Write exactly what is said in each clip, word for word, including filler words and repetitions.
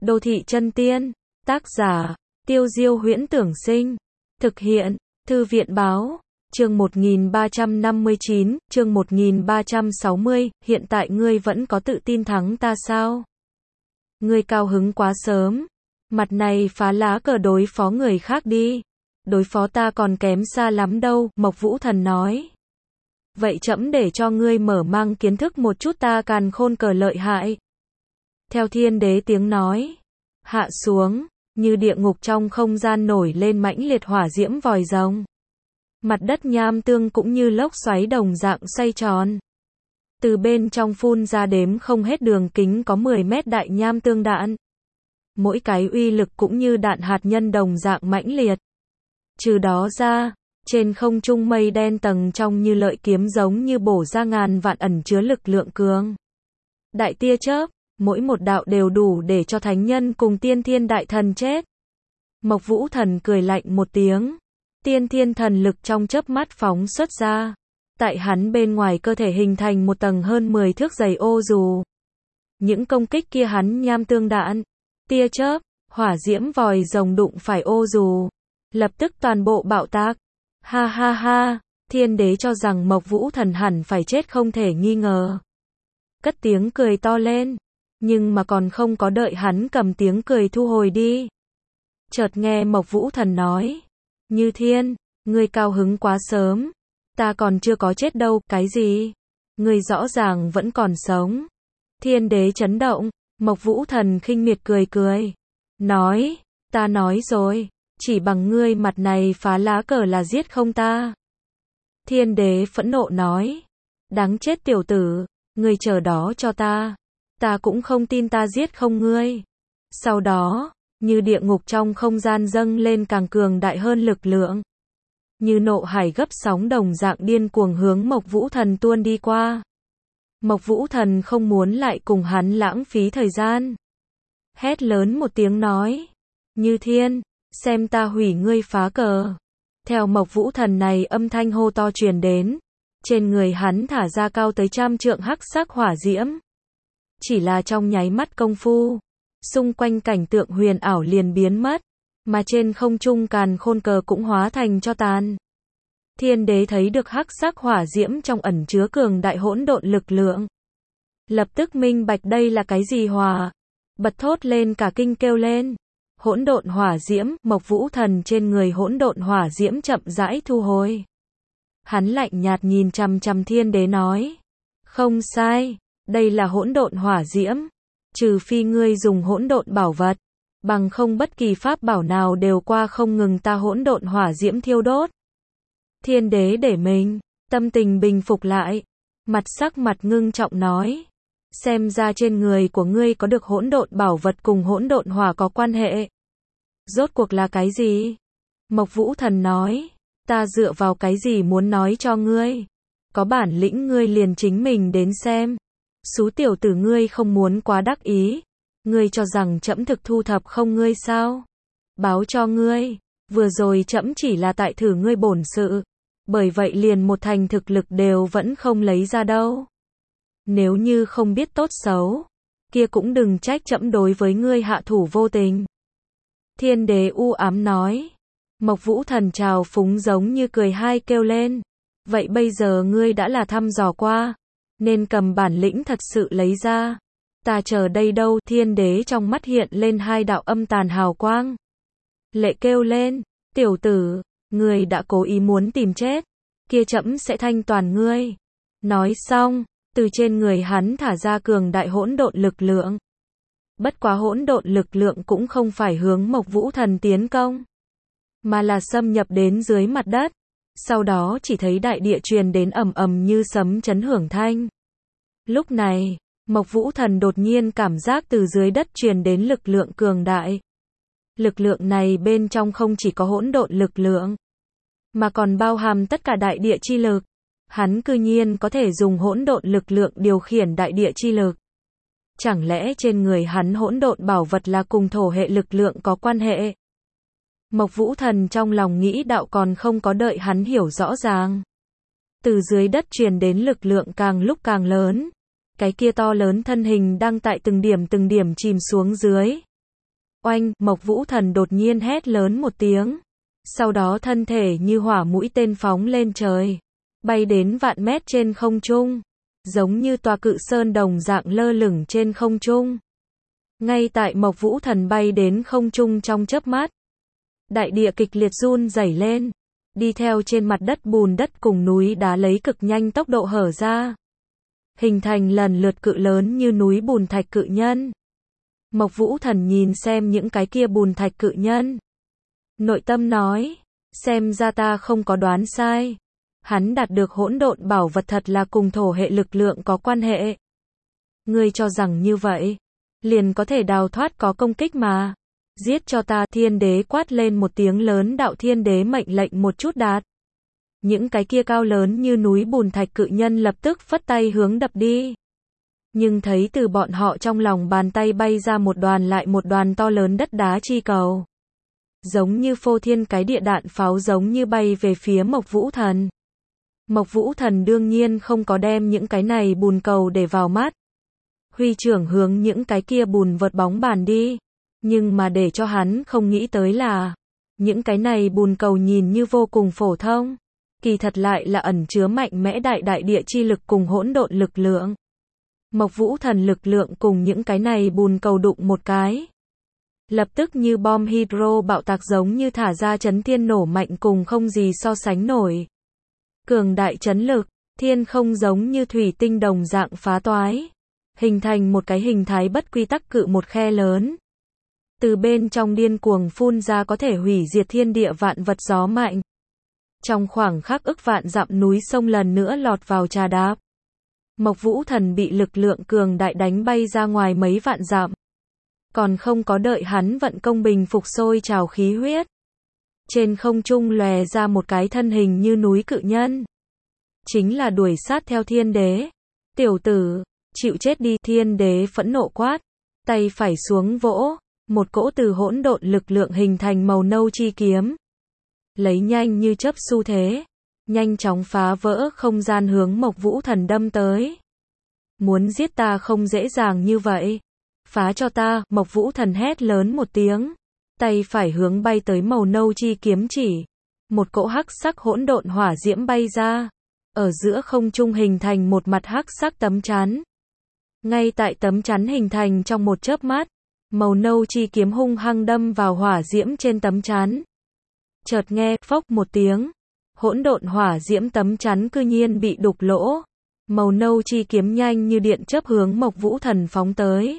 Đô thị chân tiên. Tác giả, Tiêu Diêu Huyễn Tưởng Sinh. Thực hiện, Thư viện Báo. Chương một nghìn ba trăm năm mươi chín, chương một nghìn ba trăm sáu mươi, hiện tại ngươi vẫn có tự tin thắng ta sao? Ngươi cao hứng quá sớm. Mặt này phá lá cờ đối phó người khác đi. Đối phó ta còn kém xa lắm đâu, Mộc Vũ Thần nói. Vậy trẫm để cho ngươi mở mang kiến thức một chút ta càn khôn cờ lợi hại. Theo thiên đế tiếng nói, hạ xuống, như địa ngục trong không gian nổi lên mãnh liệt hỏa diễm vòi rồng. Mặt đất nham tương cũng như lốc xoáy đồng dạng xoay tròn. Từ bên trong phun ra đếm không hết đường kính có mười mét đại nham tương đạn. Mỗi cái uy lực cũng như đạn hạt nhân đồng dạng mãnh liệt. Trừ đó ra, trên không trung mây đen tầng trong như lợi kiếm giống như bổ ra ngàn vạn ẩn chứa lực lượng cường đại tia chớp, mỗi một đạo đều đủ để cho thánh nhân cùng tiên thiên đại thần chết. Mộc Vũ Thần cười lạnh một tiếng, tiên thiên thần lực trong chớp mắt phóng xuất ra, tại hắn bên ngoài cơ thể hình thành một tầng hơn mười thước dày ô dù. Những công kích kia hắn nham tương đạn, tia chớp, hỏa diễm vòi rồng đụng phải ô dù, lập tức toàn bộ bạo tạc. Ha ha ha, thiên đế cho rằng Mộc Vũ Thần hẳn phải chết không thể nghi ngờ. Cất tiếng cười to lên, nhưng mà còn không có đợi hắn cầm tiếng cười thu hồi đi. Chợt nghe Mộc Vũ Thần nói, Như Thiên, ngươi cao hứng quá sớm, ta còn chưa có chết đâu, cái gì? Ngươi rõ ràng vẫn còn sống. Thiên đế chấn động, Mộc Vũ Thần khinh miệt cười cười, nói, ta nói rồi. Chỉ bằng ngươi mặt này phá lá cờ là giết không ta. Thiên đế phẫn nộ nói, đáng chết tiểu tử, ngươi chờ đó cho ta. Ta cũng không tin ta giết không ngươi. Sau đó, như địa ngục trong không gian dâng lên càng cường đại hơn lực lượng. Như nộ hải gấp sóng đồng dạng điên cuồng hướng Mộc Vũ Thần tuôn đi qua. Mộc Vũ Thần không muốn lại cùng hắn lãng phí thời gian. Hét lớn một tiếng nói, Như Thiên, xem ta hủy ngươi phá cờ. Theo Mộc Vũ Thần này âm thanh hô to truyền đến, trên người hắn thả ra cao tới trăm trượng hắc sắc hỏa diễm. Chỉ là trong nháy mắt công phu, xung quanh cảnh tượng huyền ảo liền biến mất, mà trên không trung càn khôn cờ cũng hóa thành tro tàn. Thiên đế thấy được hắc sắc hỏa diễm trong ẩn chứa cường đại hỗn độn lực lượng, lập tức minh bạch đây là cái gì hỏa, bật thốt lên cả kinh kêu lên. Hỗn độn hỏa diễm, Mộc Vũ Thần trên người hỗn độn hỏa diễm chậm rãi thu hồi. Hắn lạnh nhạt nhìn chằm chằm thiên đế nói, không sai, đây là hỗn độn hỏa diễm, trừ phi ngươi dùng hỗn độn bảo vật, bằng không bất kỳ pháp bảo nào đều qua không ngừng ta hỗn độn hỏa diễm thiêu đốt. Thiên đế để mình, tâm tình bình phục lại, mặt sắc mặt ngưng trọng nói, xem ra trên người của ngươi có được hỗn độn bảo vật cùng hỗn độn hỏa có quan hệ. Rốt cuộc là cái gì? Mộc Vũ Thần nói, ta dựa vào cái gì muốn nói cho ngươi? Có bản lĩnh ngươi liền chính mình đến xem. Xú tiểu tử ngươi không muốn quá đắc ý. Ngươi cho rằng trẫm thực thu thập không ngươi sao? Báo cho ngươi, vừa rồi trẫm chỉ là tại thử ngươi bổn sự. Bởi vậy liền một thành thực lực đều vẫn không lấy ra đâu. Nếu như không biết tốt xấu, kia cũng đừng trách trẫm đối với ngươi hạ thủ vô tình. Thiên đế u ám nói. Mộc Vũ Thần trào phúng giống như cười hai kêu lên. Vậy bây giờ ngươi đã là thăm dò qua, nên cầm bản lĩnh thật sự lấy ra. Ta chờ đây đâu? Thiên đế trong mắt hiện lên hai đạo âm tàn hào quang. Lệ kêu lên, tiểu tử, ngươi đã cố ý muốn tìm chết, kia trẫm sẽ thanh toàn ngươi. Nói xong, từ trên người hắn thả ra cường đại hỗn độn lực lượng. Bất quá hỗn độn lực lượng cũng không phải hướng Mộc Vũ Thần tiến công, mà là xâm nhập đến dưới mặt đất. Sau đó chỉ thấy đại địa truyền đến ầm ầm như sấm chấn hưởng thanh. Lúc này, Mộc Vũ Thần đột nhiên cảm giác từ dưới đất truyền đến lực lượng cường đại. Lực lượng này bên trong không chỉ có hỗn độn lực lượng, mà còn bao hàm tất cả đại địa chi lực. Hắn cư nhiên có thể dùng hỗn độn lực lượng điều khiển đại địa chi lực. Chẳng lẽ trên người hắn hỗn độn bảo vật là cùng thổ hệ lực lượng có quan hệ? Mộc Vũ Thần trong lòng nghĩ đạo còn không có đợi hắn hiểu rõ ràng. Từ dưới đất truyền đến lực lượng càng lúc càng lớn. Cái kia to lớn thân hình đang tại từng điểm từng điểm chìm xuống dưới. Oanh, Mộc Vũ Thần đột nhiên hét lớn một tiếng. Sau đó thân thể như hỏa mũi tên phóng lên trời. Bay đến vạn mét trên không trung. Giống như tòa cự sơn đồng dạng lơ lửng trên không trung. Ngay tại Mộc Vũ Thần bay đến không trung trong chớp mắt. Đại địa kịch liệt run rẩy lên. Đi theo trên mặt đất bùn đất cùng núi đá lấy cực nhanh tốc độ hở ra. Hình thành lần lượt cự lớn như núi bùn thạch cự nhân. Mộc Vũ Thần nhìn xem những cái kia bùn thạch cự nhân. Nội tâm nói, xem ra ta không có đoán sai. Hắn đạt được hỗn độn bảo vật thật là cùng thổ hệ lực lượng có quan hệ. Ngươi cho rằng như vậy, liền có thể đào thoát có công kích mà. Giết cho ta, thiên đế quát lên một tiếng lớn, đạo thiên đế mệnh lệnh một chút đạt. Những cái kia cao lớn như núi bùn thạch cự nhân lập tức phất tay hướng đập đi. Nhưng thấy từ bọn họ trong lòng bàn tay bay ra một đoàn lại một đoàn to lớn đất đá chi cầu. Giống như phô thiên cái địa đạn pháo giống như bay về phía Mộc Vũ Thần. Mộc Vũ Thần đương nhiên không có đem những cái này bùn cầu để vào mắt. Huy trưởng hướng những cái kia bùn vợt bóng bàn đi. Nhưng mà để cho hắn không nghĩ tới là, những cái này bùn cầu nhìn như vô cùng phổ thông. Kỳ thật lại là ẩn chứa mạnh mẽ đại đại địa chi lực cùng hỗn độn lực lượng. Mộc Vũ Thần lực lượng cùng những cái này bùn cầu đụng một cái. Lập tức như bom hydro bạo tạc giống như thả ra chấn thiên nổ mạnh cùng không gì so sánh nổi. Cường đại chấn lực, thiên không giống như thủy tinh đồng dạng phá toái. Hình thành một cái hình thái bất quy tắc cự một khe lớn. Từ bên trong điên cuồng phun ra có thể hủy diệt thiên địa vạn vật gió mạnh. Trong khoảng khắc ức vạn dặm núi sông lần nữa lọt vào trà đạp. Mộc Vũ Thần bị lực lượng cường đại đánh bay ra ngoài mấy vạn dặm. Còn không có đợi hắn vận công bình phục sôi trào khí huyết. Trên không trung lòe ra một cái thân hình như núi cự nhân. Chính là đuổi sát theo thiên đế. Tiểu tử, chịu chết đi, thiên đế phẫn nộ quát. Tay phải xuống vỗ. Một cỗ từ hỗn độn lực lượng hình thành màu nâu chi kiếm. Lấy nhanh như chớp xu thế. Nhanh chóng phá vỡ không gian hướng Mộc Vũ Thần đâm tới. Muốn giết ta không dễ dàng như vậy. Phá cho ta, Mộc Vũ Thần hét lớn một tiếng. Tay phải hướng bay tới màu nâu chi kiếm chỉ. Một cỗ hắc sắc hỗn độn hỏa diễm bay ra. Ở giữa không trung hình thành một mặt hắc sắc tấm chắn. Ngay tại tấm chắn hình thành trong một chớp mắt. Màu nâu chi kiếm hung hăng đâm vào hỏa diễm trên tấm chắn. Chợt nghe, phốc một tiếng. Hỗn độn hỏa diễm tấm chắn cư nhiên bị đục lỗ. Màu nâu chi kiếm nhanh như điện chớp hướng Mộc Vũ Thần phóng tới.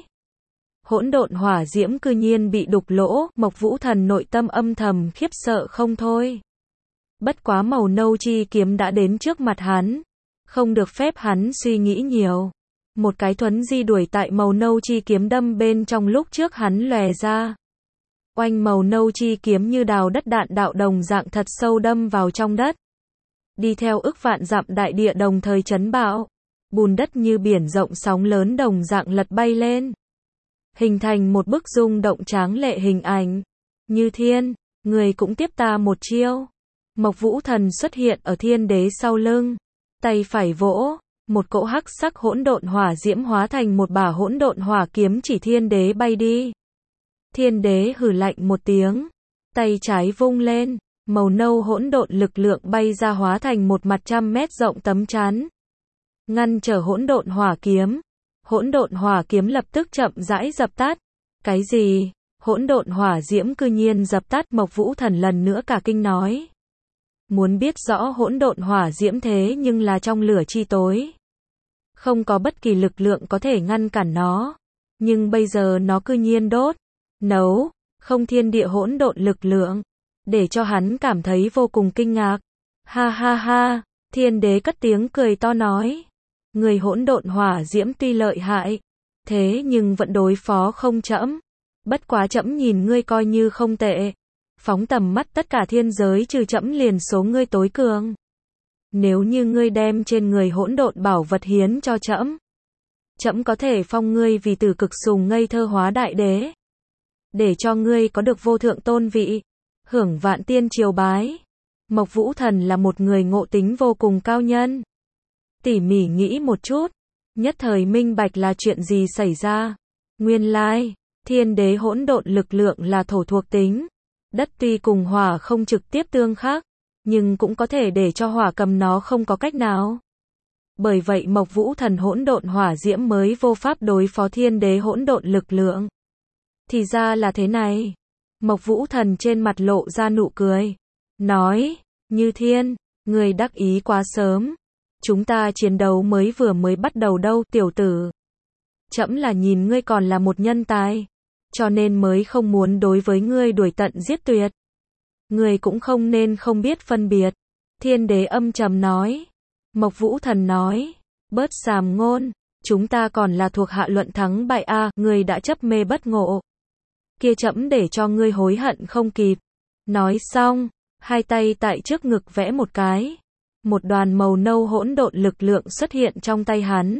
Hỗn độn hỏa diễm cư nhiên bị đục lỗ, Mộc Vũ Thần nội tâm âm thầm khiếp sợ không thôi. Bất quá màu nâu chi kiếm đã đến trước mặt hắn. Không được phép hắn suy nghĩ nhiều. Một cái thuấn di đuổi tại màu nâu chi kiếm đâm bên trong lúc trước hắn lòe ra. Oanh, màu nâu chi kiếm như đào đất đạn đạo đồng dạng thật sâu đâm vào trong đất. Đi theo ức vạn dặm đại địa đồng thời chấn bạo. Bùn đất như biển rộng sóng lớn đồng dạng lật bay lên. Hình thành một bức rung động tráng lệ hình ảnh. Như thiên, người cũng tiếp ta một chiêu. Mộc Vũ Thần xuất hiện ở thiên đế sau lưng. Tay phải vỗ. Một cỗ hắc sắc hỗn độn hỏa diễm hóa thành một bả hỗn độn hỏa kiếm chỉ thiên đế bay đi. Thiên đế hừ lạnh một tiếng. Tay trái vung lên. Màu nâu hỗn độn lực lượng bay ra hóa thành một mặt trăm mét rộng tấm chắn. Ngăn trở hỗn độn hỏa kiếm. Hỗn độn hỏa kiếm lập tức chậm rãi dập tắt. Cái gì? Hỗn độn hỏa diễm cư nhiên dập tắt, Mộc Vũ Thần lần nữa cả kinh nói. Muốn biết rõ hỗn độn hỏa diễm thế nhưng là trong lửa chi tối. Không có bất kỳ lực lượng có thể ngăn cản nó. Nhưng bây giờ nó cư nhiên đốt, nấu, không thiên địa hỗn độn lực lượng. Để cho hắn cảm thấy vô cùng kinh ngạc. Ha ha ha, thiên đế cất tiếng cười to nói. Người hỗn độn hỏa diễm tuy lợi hại, thế nhưng vẫn đối phó không trẫm. Bất quá trẫm nhìn ngươi coi như không tệ. Phóng tầm mắt tất cả thiên giới trừ trẫm liền số ngươi tối cường. Nếu như ngươi đem trên người hỗn độn bảo vật hiến cho trẫm, trẫm có thể phong ngươi vì tử cực sùng ngây thơ hóa đại đế. Để cho ngươi có được vô thượng tôn vị, hưởng vạn tiên triều bái. Mộc Vũ Thần là một người ngộ tính vô cùng cao nhân. Tỉ mỉ nghĩ một chút, nhất thời minh bạch là chuyện gì xảy ra. Nguyên lai, Thiên đế hỗn độn lực lượng là thổ thuộc tính. Đất tuy cùng hỏa không trực tiếp tương khắc, nhưng cũng có thể để cho hỏa cầm nó không có cách nào. Bởi vậy Mộc Vũ Thần hỗn độn hỏa diễm mới vô pháp đối phó thiên đế hỗn độn lực lượng. Thì ra là thế này. Mộc Vũ Thần trên mặt lộ ra nụ cười. Nói, Như Thiên, người đắc ý quá sớm. Chúng ta chiến đấu mới vừa mới bắt đầu đâu, tiểu tử. Trẫm là nhìn ngươi còn là một nhân tài, cho nên mới không muốn đối với ngươi đuổi tận giết tuyệt. Ngươi cũng không nên không biết phân biệt. Thiên đế âm trầm nói. Mộc Vũ Thần nói, bớt sàm ngôn, chúng ta còn là thuộc hạ luận thắng bại a, ngươi đã chấp mê bất ngộ. Kia trẫm để cho ngươi hối hận không kịp. Nói xong, hai tay tại trước ngực vẽ một cái. Một đoàn màu nâu hỗn độn lực lượng xuất hiện trong tay hắn.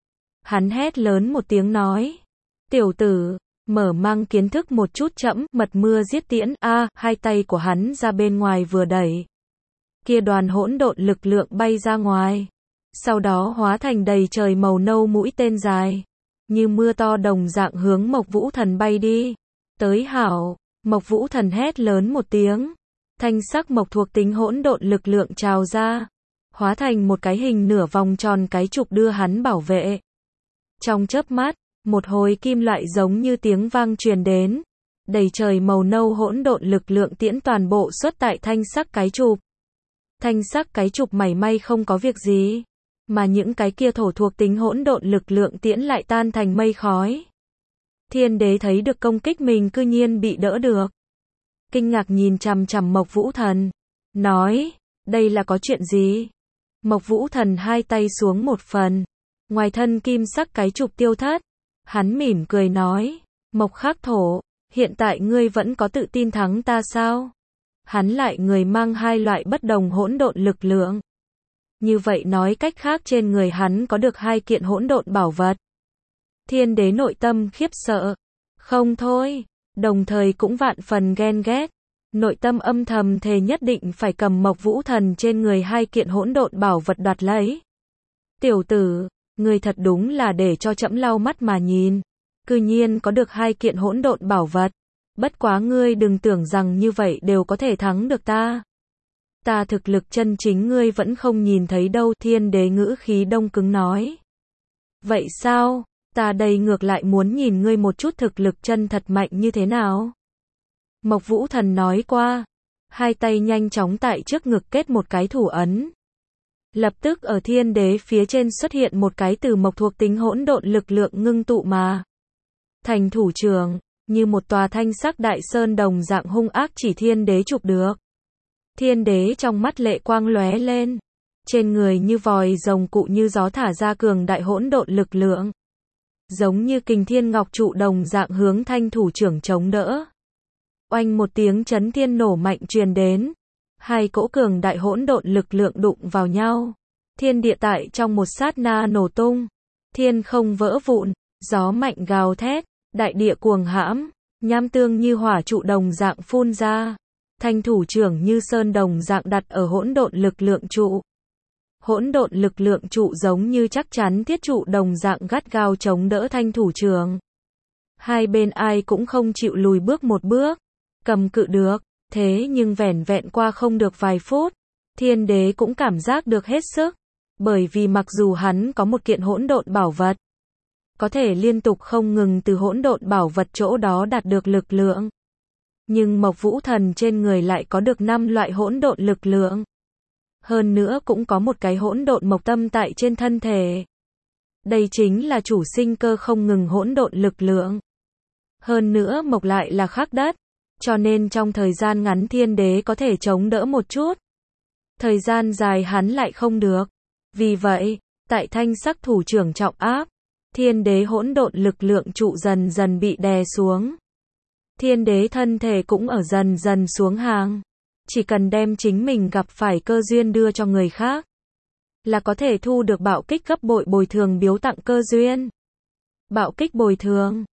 Hắn hét lớn một tiếng nói, tiểu tử, mở mang kiến thức một chút trẫm, mật mưa giết tiễn, a, à, hai tay của hắn ra bên ngoài vừa đẩy. Kia đoàn hỗn độn lực lượng bay ra ngoài. Sau đó hóa thành đầy trời màu nâu mũi tên dài. Như mưa to đồng dạng hướng Mộc Vũ Thần bay đi. Tới hảo, Mộc Vũ Thần hét lớn một tiếng. Thanh sắc mộc thuộc tính hỗn độn lực lượng trào ra. Hóa thành một cái hình nửa vòng tròn cái trục đưa hắn bảo vệ. Trong chớp mắt, một hồi kim loại giống như tiếng vang truyền đến. Đầy trời màu nâu hỗn độn lực lượng tiễn toàn bộ xuất tại thanh sắc cái trục. Thanh sắc cái trục mảy may không có việc gì, mà những cái kia thổ thuộc tính hỗn độn lực lượng tiễn lại tan thành mây khói. Thiên đế thấy được công kích mình cư nhiên bị đỡ được. Kinh ngạc nhìn chằm chằm Mộc Vũ Thần. Nói, đây là có chuyện gì? Mộc Vũ Thần hai tay xuống một phần. Ngoài thân kim sắc cái trục tiêu thất. Hắn mỉm cười nói, Mộc Khắc Thổ, hiện tại ngươi vẫn có tự tin thắng ta sao? Hắn lại người mang hai loại bất đồng hỗn độn lực lượng. Như vậy nói cách khác trên người hắn có được hai kiện hỗn độn bảo vật. Thiên đế nội tâm khiếp sợ. Không thôi, đồng thời cũng vạn phần ghen ghét. Nội tâm âm thầm thề nhất định phải cầm Mộc Vũ Thần trên người hai kiện hỗn độn bảo vật đoạt lấy. Tiểu tử, ngươi thật đúng là để cho trẫm lau mắt mà nhìn. Cư nhiên có được hai kiện hỗn độn bảo vật. Bất quá ngươi đừng tưởng rằng như vậy đều có thể thắng được ta. Ta thực lực chân chính ngươi vẫn không nhìn thấy đâu, thiên đế ngữ khí đông cứng nói. Vậy sao, ta đây ngược lại muốn nhìn ngươi một chút thực lực chân thật mạnh như thế nào. Mộc Vũ Thần nói qua, hai tay nhanh chóng tại trước ngực kết một cái thủ ấn. Lập tức ở thiên đế phía trên xuất hiện một cái từ mộc thuộc tính hỗn độn lực lượng ngưng tụ mà thành thủ trưởng. Như một tòa thanh sắc đại sơn đồng dạng hung ác chỉ thiên đế chụp được. Thiên đế trong mắt lệ quang lóe lên. Trên người như vòi rồng cụ như gió thả ra cường đại hỗn độn lực lượng. Giống như kình thiên ngọc trụ đồng dạng hướng thanh thủ trưởng chống đỡ. Oanh một tiếng chấn thiên nổ mạnh truyền đến. Hai cỗ cường đại hỗn độn lực lượng đụng vào nhau. Thiên địa tại trong một sát na nổ tung. Thiên không vỡ vụn, gió mạnh gào thét. Đại địa cuồng hãm, nham tương như hỏa trụ đồng dạng phun ra. Thanh thủ trưởng như sơn đồng dạng đặt ở hỗn độn lực lượng trụ. Hỗn độn lực lượng trụ giống như chắc chắn thiết trụ đồng dạng gắt gao chống đỡ thanh thủ trưởng. Hai bên ai cũng không chịu lùi bước một bước. Cầm cự được, thế nhưng vẻn vẹn qua không được vài phút. Thiên đế cũng cảm giác được hết sức. Bởi vì mặc dù hắn có một kiện hỗn độn bảo vật. Có thể liên tục không ngừng từ hỗn độn bảo vật chỗ đó đạt được lực lượng. Nhưng Mộc Vũ Thần trên người lại có được năm loại hỗn độn lực lượng. Hơn nữa cũng có một cái hỗn độn mộc tâm tại trên thân thể. Đây chính là chủ sinh cơ không ngừng hỗn độn lực lượng. Hơn nữa mộc lại là khắc đất. Cho nên trong thời gian ngắn thiên đế có thể chống đỡ một chút. Thời gian dài hắn lại không được. Vì vậy, tại thanh sắc thủ trưởng trọng áp. Thiên đế hỗn độn lực lượng trụ dần dần bị đè xuống. Thiên đế thân thể cũng ở dần dần xuống hàng. Chỉ cần đem chính mình gặp phải cơ duyên đưa cho người khác. Là có thể thu được bạo kích gấp bội bồi thường biếu tặng cơ duyên. Bạo kích bồi thường.